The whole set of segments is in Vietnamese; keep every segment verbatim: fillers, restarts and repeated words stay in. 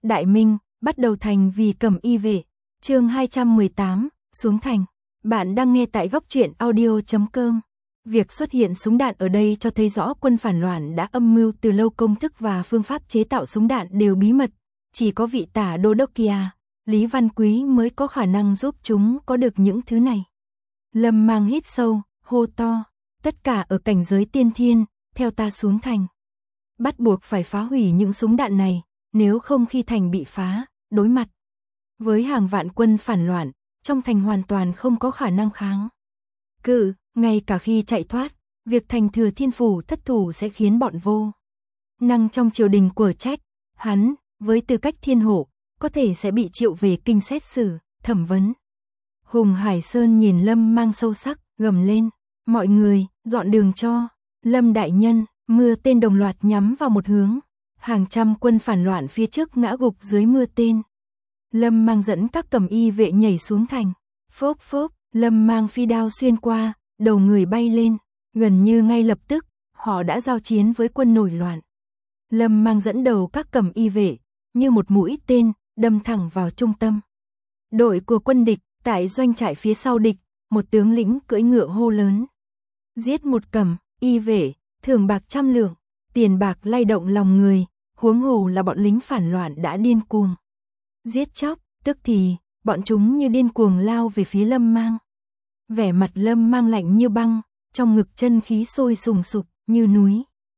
Đại Minh, bắt đầu thành vì Cẩm Y vệ. Chương hai trăm mười tám, xuống thành. Bạn đang nghe tại góc truyện audio chấm com. Việc xuất hiện súng đạn ở đây cho thấy rõ quân phản loạn đã âm mưu từ lâu, công thức và phương pháp chế tạo súng đạn đều bí mật. Chỉ có vị tả đô đốc kia, Lý Văn Quý mới có khả năng giúp chúng có được những thứ này. Lâm Mang hít sâu, hô to, tất cả ở cảnh giới tiên thiên, theo ta xuống thành. Bắt buộc phải phá hủy những súng đạn này, nếu không khi thành bị phá, đối mặt với hàng vạn quân phản loạn, trong thành hoàn toàn không có khả năng kháng cự, ngay cả khi chạy thoát, việc thành Thừa Thiên Phủ thất thủ sẽ khiến bọn vô năng trong triều đình quở trách, hắn, với tư cách thiên hộ, có thể sẽ bị triệu về kinh xét xử, thẩm vấn. Hùng Hải Sơn nhìn Lâm Mang sâu sắc, gầm lên, mọi người, dọn đường cho, Lâm đại nhân. Mưa tên đồng loạt nhắm vào một hướng, hàng trăm quân phản loạn phía trước ngã gục dưới mưa tên. Lâm Mang dẫn các Cẩm Y vệ nhảy xuống thành, phốc phốc, Lâm Mang phi đao xuyên qua, đầu người bay lên, gần như ngay lập tức, họ đã giao chiến với quân nổi loạn. Lâm Mang dẫn đầu các Cẩm Y vệ, như một mũi tên, đâm thẳng vào trung tâm đội của quân địch. Tại doanh trại phía sau địch, một tướng lĩnh cưỡi ngựa hô lớn, giết một Cẩm Y vệ, thưởng bạc trăm lượng. Tiền bạc lay động lòng người, huống hồ là bọn lính phản loạn đã điên cuồng giết chóc, tức thì bọn chúng như điên cuồng lao về phía Lâm Mang. Vẻ mặt Lâm Mang lạnh như băng, trong ngực chân khí sôi sùng sục như núi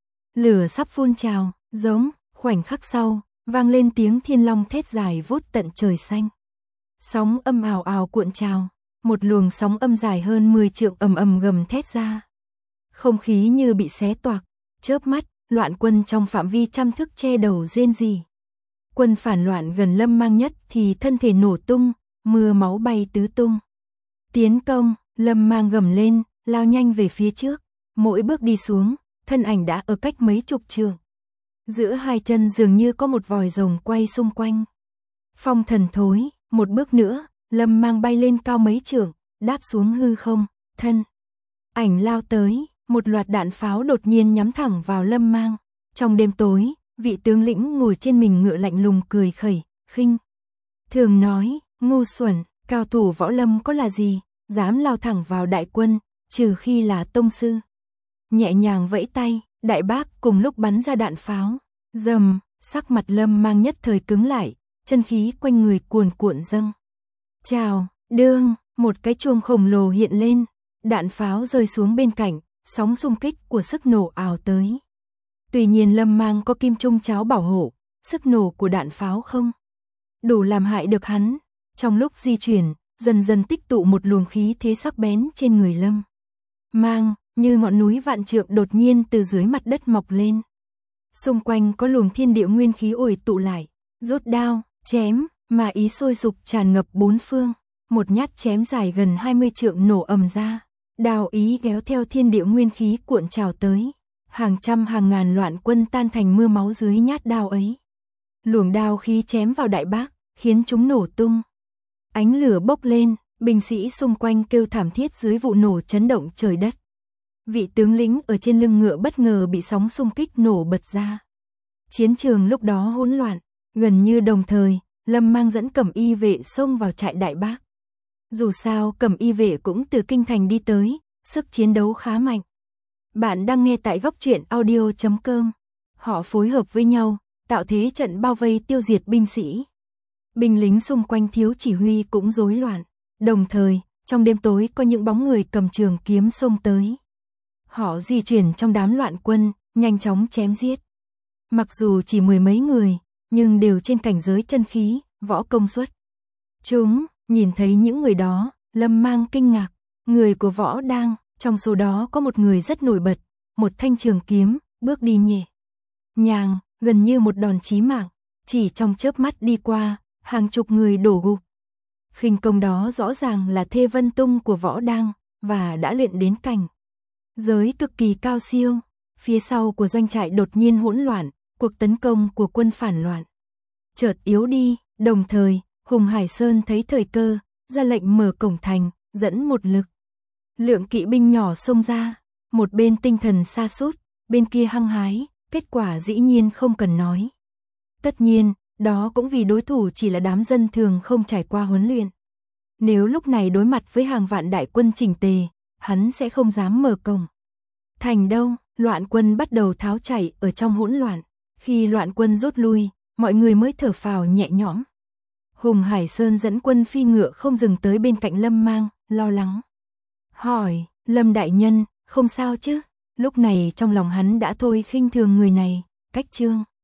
lửa sắp phun trào. Giống, khoảnh khắc sau, vang lên tiếng thiên long thét dài vút tận trời xanh. Sóng âm ào ào cuộn trào, một luồng sóng âm dài hơn mười trượng ầm ầm gầm thét ra. Không khí như bị xé toạc, chớp mắt, loạn quân trong phạm vi trăm thước che đầu rên rỉ. Quân phản loạn gần Lâm Mang nhất thì thân thể nổ tung, mưa máu bay tứ tung. Tiến công, Lâm Mang gầm lên, lao nhanh về phía trước, mỗi bước đi xuống, thân ảnh đã ở cách mấy chục trượng. Giữa hai chân dường như có một vòi rồng quay xung quanh. Phong thần thối, một bước nữa, Lâm Mang bay lên cao mấy trượng, đáp xuống hư không, thân ảnh lao tới. Một loạt đạn pháo đột nhiên nhắm thẳng vào Lâm Mang. Trong đêm tối, vị tướng lĩnh ngồi trên mình ngựa lạnh lùng cười khẩy, khinh thường nói, ngu xuẩn, cao thủ võ lâm có là gì, dám lao thẳng vào đại quân, trừ khi là tông sư. Nhẹ nhàng vẫy tay, đại bác cùng lúc bắn ra đạn pháo. Rầm, sắc mặt Lâm Mang nhất thời cứng lại, chân khí quanh người cuồn cuộn dâng. Chào, đương, một cái chuông khổng lồ hiện lên, đạn pháo rơi xuống bên cạnh. Sóng xung kích của sức nổ ào tới. Tuy nhiên Lâm Mang có kim trung cháo bảo hộ, sức nổ của đạn pháo không đủ làm hại được hắn. Trong lúc di chuyển, dần dần tích tụ một luồng khí thế sắc bén trên người Lâm Mang, như ngọn núi vạn trượng đột nhiên từ dưới mặt đất mọc lên. Xung quanh có luồng thiên địa nguyên khí ủi tụ lại, rút đao, chém, mà ý sôi sục tràn ngập bốn phương. Một nhát chém dài gần hai mươi trượng nổ ầm ra. Đao ý kéo theo thiên địa nguyên khí cuộn trào tới, hàng trăm hàng ngàn loạn quân tan thành mưa máu dưới nhát đao ấy. Luồng đao khí chém vào đại bác, khiến chúng nổ tung. Ánh lửa bốc lên, binh sĩ xung quanh kêu thảm thiết dưới vụ nổ chấn động trời đất. Vị tướng lĩnh ở trên lưng ngựa bất ngờ bị sóng xung kích nổ bật ra. Chiến trường lúc đó hỗn loạn, gần như đồng thời, Lâm Mang dẫn Cẩm Y vệ xông vào trại đại bác. Dù sao Cẩm Y vệ cũng từ kinh thành đi tới, sức chiến đấu khá mạnh. Bạn đang nghe tại góc truyện audio chấm com. Họ phối hợp với nhau, tạo thế trận bao vây tiêu diệt binh sĩ. Binh lính xung quanh thiếu chỉ huy cũng rối loạn. Đồng thời, trong đêm tối có những bóng người cầm trường kiếm xông tới. Họ di chuyển trong đám loạn quân, nhanh chóng chém giết. Mặc dù chỉ mười mấy người, nhưng đều trên cảnh giới chân khí, võ công xuất chúng. Nhìn thấy những người đó, Lâm Mang kinh ngạc, người của võ đang, trong số đó có một người rất nổi bật, một thanh trường kiếm, bước đi nhẹ nhàng, gần như một đòn chí mạng, chỉ trong chớp mắt đi qua, hàng chục người đổ gục. Khinh công đó rõ ràng là Thê Vân Tung của võ đang, và đã luyện đến cảnh giới cực kỳ cao siêu. Phía sau của doanh trại đột nhiên hỗn loạn, cuộc tấn công của quân phản loạn chợt yếu đi, đồng thời Hùng Hải Sơn thấy thời cơ, ra lệnh mở cổng thành, dẫn một lực lượng kỵ binh nhỏ xông ra. Một bên tinh thần sa sút, bên kia hăng hái, kết quả dĩ nhiên không cần nói. Tất nhiên, Đó cũng vì đối thủ chỉ là đám dân thường không trải qua huấn luyện. Nếu lúc này đối mặt với hàng vạn đại quân chỉnh tề, hắn sẽ không dám mở cổng thành đâu. Loạn quân bắt đầu tháo chạy ở trong hỗn loạn. Khi loạn quân rút lui, mọi người mới thở phào nhẹ nhõm. Hùng Hải Sơn dẫn quân phi ngựa không dừng tới bên cạnh Lâm Mang, lo lắng hỏi: Lâm đại nhân, không sao chứ? Lúc này trong lòng hắn đã thôi khinh thường người này, cách Trương